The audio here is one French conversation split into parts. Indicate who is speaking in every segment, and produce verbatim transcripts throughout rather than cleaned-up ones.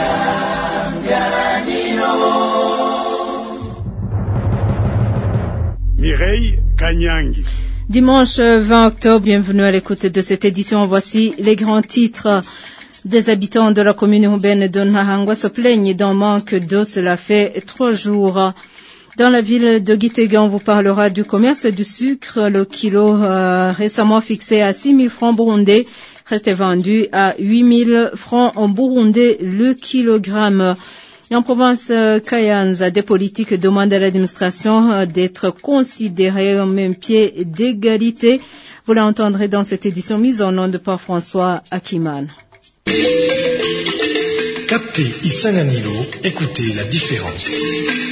Speaker 1: Mireille Kanyangi.
Speaker 2: Dimanche vingt octobre, bienvenue à l'écoute de cette édition. Voici les grands titres. Des habitants de la commune urbaine de Nahangwa se plaignent d'un manque d'eau. Cela fait trois jours. Dans la ville de Gitega, on vous parlera du commerce du sucre. Le kilo euh, récemment fixé à six mille francs burundais restait vendu à huit mille francs en burundais le kilogramme. Et en province Kayanza, des politiques demandent à l'administration d'être considérée au même pied d'égalité. Vous l'entendrez dans cette édition mise en onde par François Akiman.
Speaker 3: Captez Isanganilo, écoutez la différence.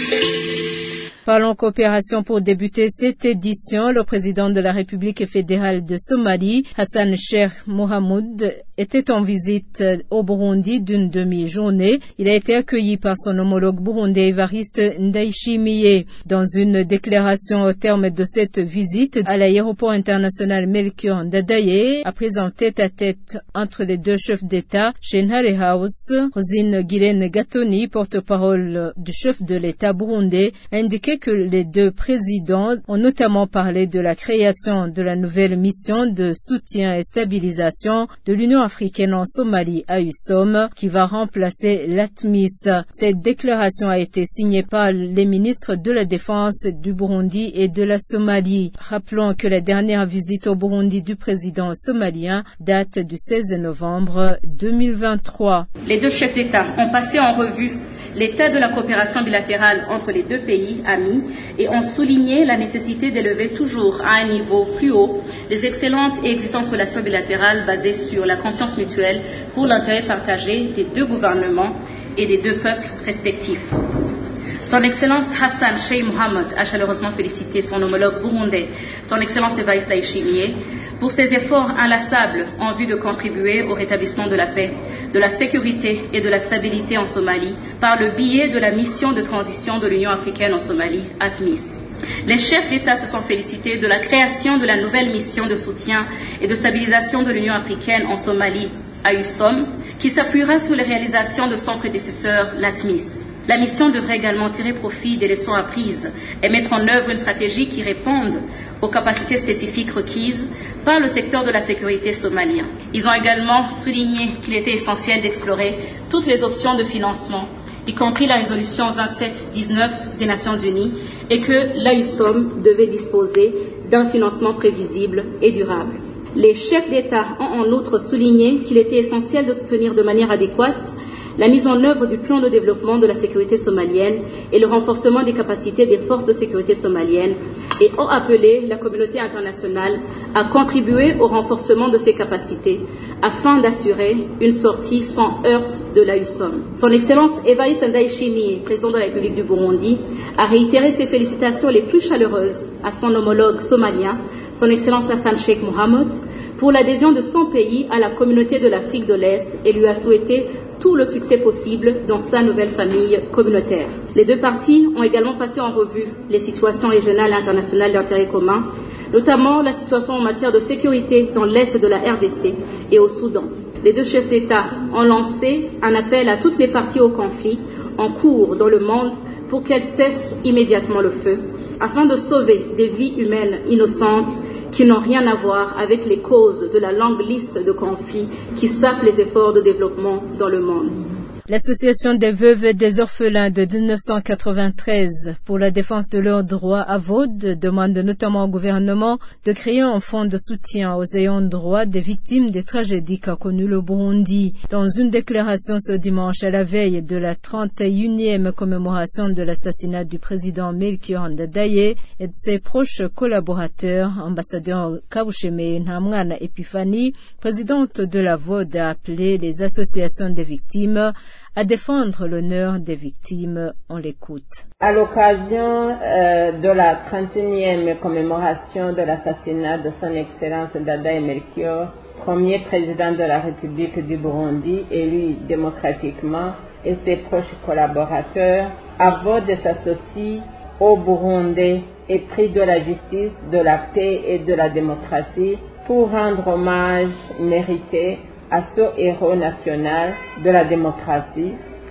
Speaker 2: Parlons coopération pour débuter cette édition. Le président de la République fédérale de Somalie, Hassan Sheikh Mohamud, était en visite au Burundi d'une demi-journée. Il a été accueilli par son homologue burundais Evariste Ndayishimiye. Dans une déclaration au terme de cette visite à l'aéroport international Melchior Ndadaye, après un tête-à-tête entre les deux chefs d'État, chez Nhare House, Rosine Guilene Gatoni, porte-parole du chef de l'État burundais, a indiqué que les deux présidents ont notamment parlé de la création de la nouvelle mission de soutien et stabilisation de l'Union africaine en Somalie, A U S O M, qui va remplacer l'ATMIS. Cette déclaration a été signée par les ministres de la Défense du Burundi et de la Somalie. Rappelons que la dernière visite au Burundi du président somalien date du seize novembre deux mille vingt-trois.
Speaker 4: Les deux chefs d'État ont passé en revue l'état de la coopération bilatérale entre les deux pays amis et ont souligné la nécessité d'élever toujours à un niveau plus haut les excellentes et existantes relations bilatérales basées sur la confiance mutuelle pour l'intérêt partagé des deux gouvernements et des deux peuples respectifs. Son Excellence Hassan Sheikh Mohamud a chaleureusement félicité son homologue burundais, son Excellence Evariste Ndayishimiye, pour ses efforts inlassables en vue de contribuer au rétablissement de la paix, de la sécurité et de la stabilité en Somalie par le biais de la mission de transition de l'Union africaine en Somalie, ATMIS. Les chefs d'État se sont félicités de la création de la nouvelle mission de soutien et de stabilisation de l'Union africaine en Somalie, A U S O M, qui s'appuiera sur les réalisations de son prédécesseur, l'ATMIS. La mission devrait également tirer profit des leçons apprises et mettre en œuvre une stratégie qui réponde aux capacités spécifiques requises par le secteur de la sécurité somalien. Ils ont également souligné qu'il était essentiel d'explorer toutes les options de financement, y compris la résolution vingt-sept dix-neuf des Nations Unies, et que l'A U S O M devait disposer d'un financement prévisible et durable. Les chefs d'État ont en outre souligné qu'il était essentiel de soutenir de manière adéquate la mise en œuvre du plan de développement de la sécurité somalienne et le renforcement des capacités des forces de sécurité somaliennes et ont appelé la communauté internationale à contribuer au renforcement de ces capacités afin d'assurer une sortie sans heurts de l'A U S O M. Son Excellence Evariste Ndayishimiye, président de la République du Burundi, a réitéré ses félicitations les plus chaleureuses à son homologue somalien, son Excellence Hassan Sheikh Mohamud, pour l'adhésion de son pays à la communauté de l'Afrique de l'Est et lui a souhaité tout le succès possible dans sa nouvelle famille communautaire. Les deux parties ont également passé en revue les situations régionales et internationales d'intérêt commun, notamment la situation en matière de sécurité dans l'Est de la R D C et au Soudan. Les deux chefs d'État ont lancé un appel à toutes les parties au conflit en cours dans le monde pour qu'elles cessent immédiatement le feu, afin de sauver des vies humaines innocentes qui n'ont rien à voir avec les causes de la longue liste de conflits qui sapent les efforts de développement dans le monde.
Speaker 2: L'Association des veuves et des orphelins de dix-neuf cent quatre-vingt-treize pour la défense de leurs droits à Vaud demande notamment au gouvernement de créer un fonds de soutien aux ayants droit des victimes des tragédies qu'a connues le Burundi. Dans une déclaration ce dimanche à la veille de la trente et unième commémoration de l'assassinat du président Melchior Ndadaye et de ses proches collaborateurs, ambassadeur Kabusheme Ntamwana Epiphanie, présidente de la Vaud, a appelé les associations des victimes à défendre l'honneur des victimes. On l'écoute.
Speaker 5: À l'occasion euh, de la trente et unième commémoration de l'assassinat de son Excellence Ndadaye Melchior, premier président de la République du Burundi, élu démocratiquement, et ses proches collaborateurs, Vaud s'associe aux Burundais épris de la justice, de la paix et de la démocratie pour rendre hommage mérité à ce héros national de la démocratie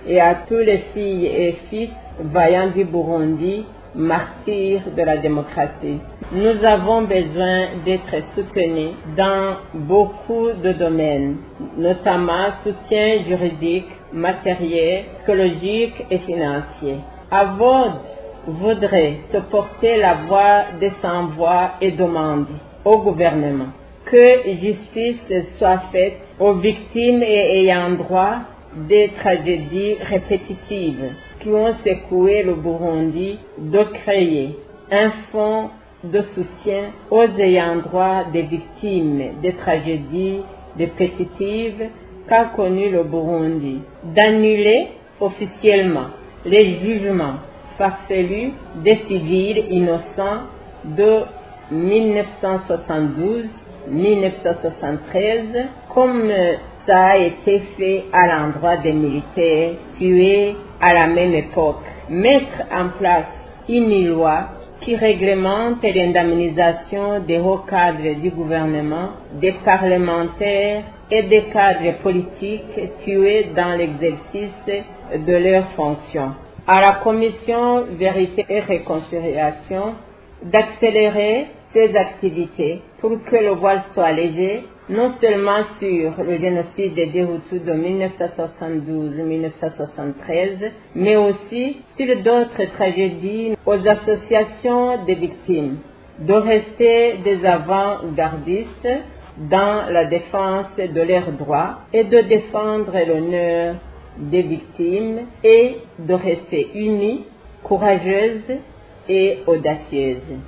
Speaker 5: et à tous les filles et fils vaillants du Burundi, martyrs de la démocratie. Nous avons besoin d'être soutenus dans beaucoup de domaines, notamment soutien juridique, matériel, psychologique et financier. Avod voudrait se porter la voix des sans-voix et demande au gouvernement que justice soit faite aux victimes et ayant droit des tragédies répétitives qui ont secoué le Burundi, de créer un fonds de soutien aux ayants droit des victimes des tragédies répétitives qu'a connu le Burundi, d'annuler officiellement les jugements farfelus des civils innocents de mille neuf cent soixante-douze à mille neuf cent soixante-treize, comme ça a été fait à l'endroit des militaires tués à la même époque. Mettre en place une loi qui réglemente l'indemnisation des hauts cadres du gouvernement, des parlementaires et des cadres politiques tués dans l'exercice de leurs fonctions. À la Commission Vérité et Réconciliation d'accélérer ses activités pour que le voile soit léger, non seulement sur le génocide des Hutus de mille neuf cent soixante-douze à mille neuf cent soixante-treize, mais aussi sur d'autres tragédies, aux associations des victimes, de rester des avant-gardistes dans la défense de leurs droits et de défendre l'honneur des victimes et de rester unis, courageuses et audacieuses.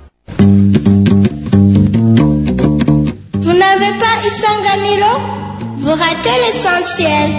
Speaker 6: Vous n'avez pas Isanganiro? Vous ratez l'essentiel.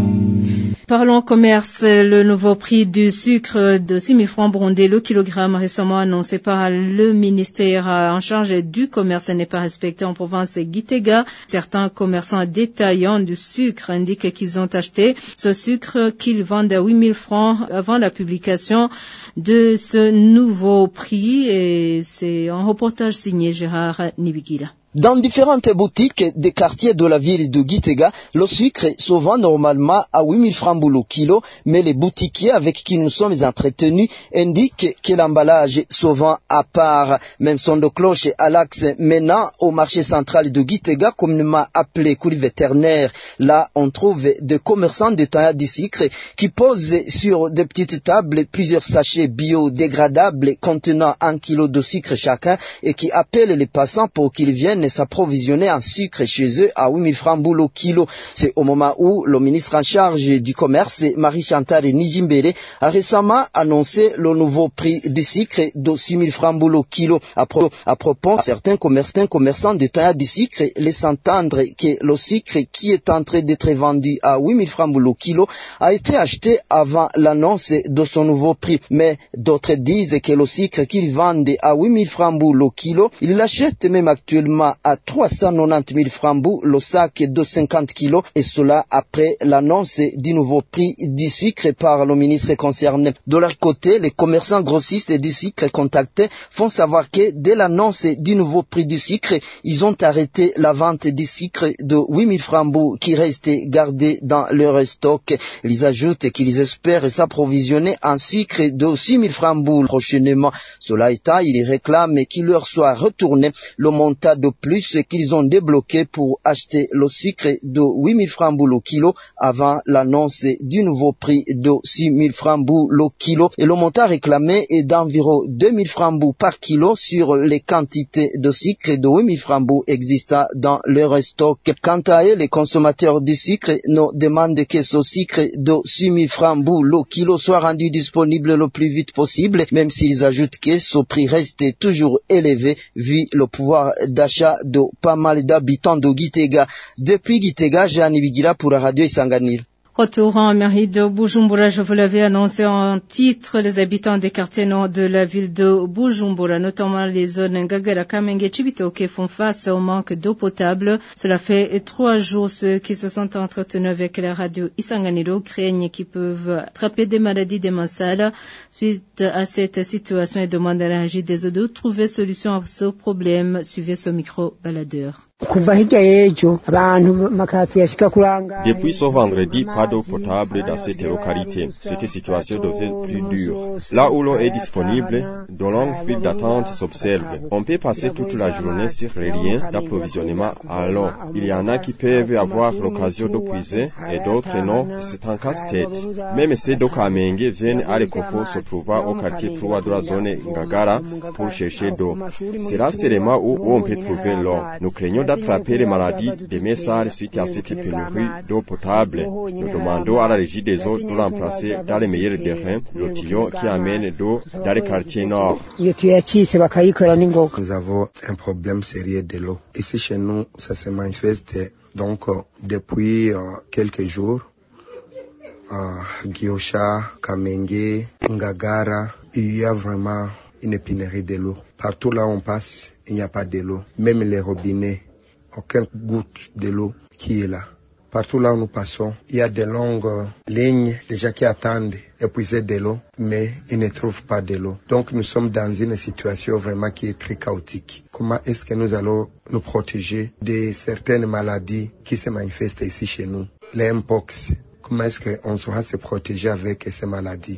Speaker 2: Parlons commerce. Le nouveau prix du sucre de six mille francs burundais le kilogramme récemment annoncé par le ministère en charge du commerce n'est pas respecté en province Gitega. Certains commerçants détaillants du sucre indiquent qu'ils ont acheté ce sucre qu'ils vendent à huit mille francs avant la publication de ce nouveau prix. Et c'est un reportage signé Gérard Nibigira.
Speaker 7: Dans différentes boutiques des quartiers de la ville de Gitega, le sucre se vend normalement à huit mille francs le kilo, mais les boutiquiers avec qui nous sommes entretenus indiquent que l'emballage se vend à part. Même son de cloche à l'axe menant au marché central de Gitega, communément appelé cours vétérinaire. Là, on trouve des commerçants détaillants du sucre qui posent sur de petites tables plusieurs sachets biodégradables contenant un kilo de sucre chacun et qui appellent les passants pour qu'ils viennent s'approvisionner en sucre chez eux à huit mille francs le kilo. C'est au moment où le ministre en charge du commerce, Marie-Chantal Nijimbere, a récemment annoncé le nouveau prix du sucre de six mille francs le kilo. À, pro à propos, certains commerçants, commerçants détaillants du sucre laissent entendre que le sucre qui est en train d'être vendu à huit mille francs le kilo a été acheté avant l'annonce de son nouveau prix. Mais d'autres disent que le sucre qu'ils vendent à huit mille francs le kilo, ils l'achètent même actuellement à trois cent quatre-vingt-dix mille francs le sac de cinquante kilos, et cela après l'annonce du nouveau prix du sucre par le ministre concerné. De leur côté, les commerçants grossistes du sucre contactés font savoir que dès l'annonce du nouveau prix du sucre, ils ont arrêté la vente du sucre de huit mille francs qui restait gardé dans leur stock. Ils ajoutent qu'ils espèrent s'approvisionner en sucre de six mille francs prochainement. Cela étant, ils réclament qu'il leur soit retourné le montant de plus qu'ils ont débloqué pour acheter le sucre de huit mille francs le kilo avant l'annonce du nouveau prix de six mille francs le kilo. Et le montant réclamé est d'environ deux mille francs par kilo sur les quantités de sucre de huit mille francs existant dans leur stock. Quant à eux, les consommateurs de sucre nous demandent que ce sucre de six mille francs le kilo soit rendu disponible le plus vite possible, même s'ils ajoutent que ce prix reste toujours élevé vu le pouvoir d'achat de pas mal d'habitants de Gitega. Depuis Gitega, Jean Nibigira pour la radio Isanganiro.
Speaker 2: Retour en mairie de Bujumbura, je vous l'avais annoncé en titre, les habitants des quartiers nord de la ville de Bujumbura, notamment les zones Ngagara, Kamenge, Chibitoke, font face au manque d'eau potable. Cela fait trois jours ceux qui se sont entretenus avec la radio Isanganiro craignent qu'ils peuvent attraper des maladies démentielles. Suite à cette situation et demandent à la régie des eaux de trouver solution à ce problème. Suivez ce micro baladeur.
Speaker 8: Depuis ce vendredi, pas d'eau potable dans cette localité. Cette situation devient plus dure. Là où l'eau est disponible, de longues files d'attente s'observent. On peut passer toute la journée sur les liens d'approvisionnement à l'eau. Il y en a qui peuvent avoir l'occasion de puiser et d'autres non, c'est un casse-tête. Même ces deux Kamenge viennent à l'écofo se trouvant au quartier trois de la zone Ngagara pour chercher d'eau. C'est là seulement où, où on peut trouver l'eau. Nous craignons d'attraper les maladies des messages suite à cette pénurie d'eau potable. Nous demandons à la régie des eaux de remplacer dans les meilleurs terrains le tuyau qui amène d'eau dans les quartiers nord.
Speaker 9: Nous avons un problème sérieux de l'eau. Ici chez nous, ça se manifeste donc euh, depuis euh, quelques jours. Euh, Gyosha, Kamenge, Ngagara, il y a vraiment une pénurie de l'eau. Partout là où on passe, il n'y a pas de l'eau. Même les robinets, aucune goutte de l'eau qui est là. Partout là où nous passons, il y a de longues euh, lignes, des gens qui attendent épuiser de l'eau, mais ils ne trouvent pas de l'eau. Donc nous sommes dans une situation vraiment qui est très chaotique. Comment est-ce que nous allons nous protéger de certaines maladies qui se manifestent ici chez nous? Les mpox. Comment est-ce qu'on saura se protéger avec ces maladies?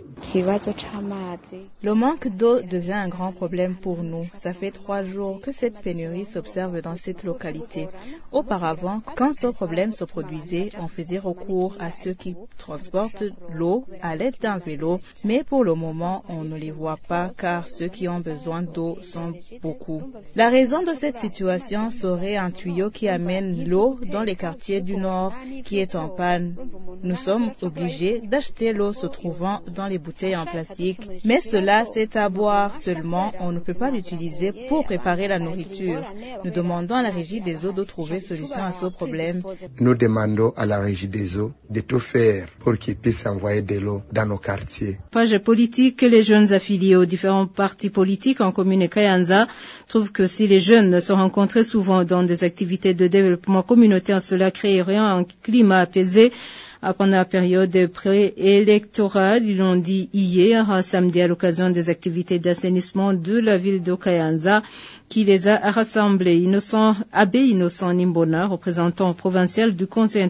Speaker 10: Le manque d'eau devient un grand problème pour nous. Ça fait trois jours que cette pénurie s'observe dans cette localité. Auparavant, quand ce problème se produisait, on faisait recours à ceux qui transportent l'eau à l'aide d'un vélo. Mais pour le moment, on ne les voit pas car ceux qui ont besoin d'eau sont beaucoup. La raison de cette situation serait un tuyau qui amène l'eau dans les quartiers du nord qui est en panne. Nous sommes obligés d'acheter l'eau se trouvant dans les bouteilles en plastique, mais cela c'est à boire seulement, on ne peut pas l'utiliser pour préparer la nourriture. Nous demandons à la Régie des eaux de trouver solution à ce problème.
Speaker 9: Nous demandons à la Régie des eaux de tout faire pour qu'ils puissent envoyer de l'eau dans nos quartiers.
Speaker 2: Page politique, les jeunes affiliés aux différents partis politiques en commune Kayanza trouvent que si les jeunes se rencontraient souvent dans des activités de développement communautaire, cela créerait un climat apaisé. Pendant la période préélectorale, ils l'ont dit hier, samedi, à l'occasion des activités d'assainissement de la ville de Kayanza, qui les a rassemblés. Innocent, Abbé Innocent Nimbona, représentant provincial du Conseil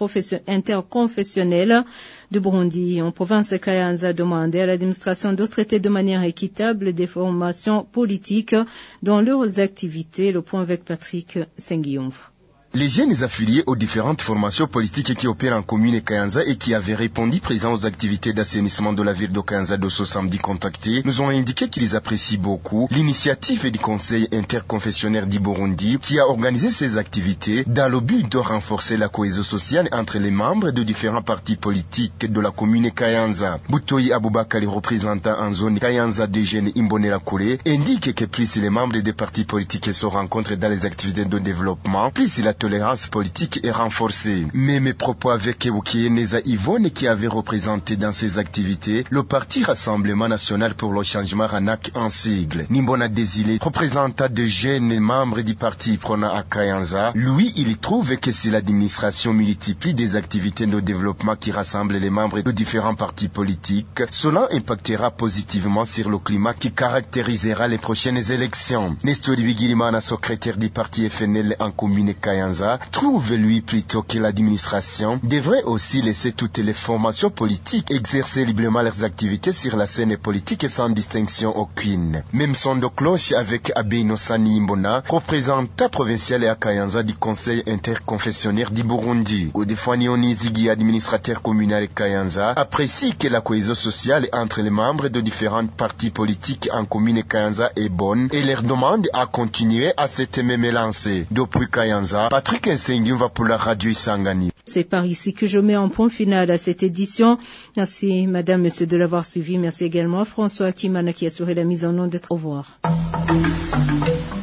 Speaker 2: interconfessionnel de Burundi en province de Kayanza, a demandé à l'administration de traiter de manière équitable des formations politiques dans leurs activités. Le point avec Patrick Senguillon.
Speaker 11: Les jeunes affiliés aux différentes formations politiques qui opèrent en commune Kayanza et qui avaient répondu présents aux activités d'assainissement de la ville de Kayanza de ce samedi contactés nous ont indiqué qu'ils apprécient beaucoup l'initiative du Conseil interconfessionnel du Burundi qui a organisé ces activités dans le but de renforcer la cohésion sociale entre les membres de différents partis politiques de la commune Kayanza. Boutoyi Aboubakari, représentant en zone Kayanza de jeunes Imbonela Kouré, indique que plus les membres des partis politiques se rencontrent dans les activités de développement, plus la tolérance politique est renforcée. Mais mes propos avec Ewukiye Neza Yvonne qui avait représenté dans ces activités le parti Rassemblement National pour le Changement RANAC en sigle. Nimbona Désiré, représentant de jeunes membres du parti Prona à Kayanza, lui il trouve que si l'administration multiplie des activités de développement qui rassemblent les membres de différents partis politiques, cela impactera positivement sur le climat qui caractérisera les prochaines élections. Nestor Bigirimana, secrétaire du parti F N L en commune Kayanza, trouve lui plutôt que l'administration devrait aussi laisser toutes les formations politiques exercer librement leurs activités sur la scène politique sans distinction aucune. Même son de cloche avec Abbé Innocent Nimbona, représentant provincial à Kayanza du Conseil interconfessionnel du Burundi. Odefani Onizigi, administrateur communal de Kayanza, apprécie que la cohésion sociale entre les membres de différents partis politiques en commune Kayanza est bonne et leur demande à continuer à cette même lancée. Depuis Kayanza, Patrick Nsengium va pour la radio Isangani.
Speaker 2: C'est par ici que je mets un point final à cette édition. Merci madame, monsieur de l'avoir suivi. Merci également à François Kimana qui a assuré la mise en onde. Au revoir.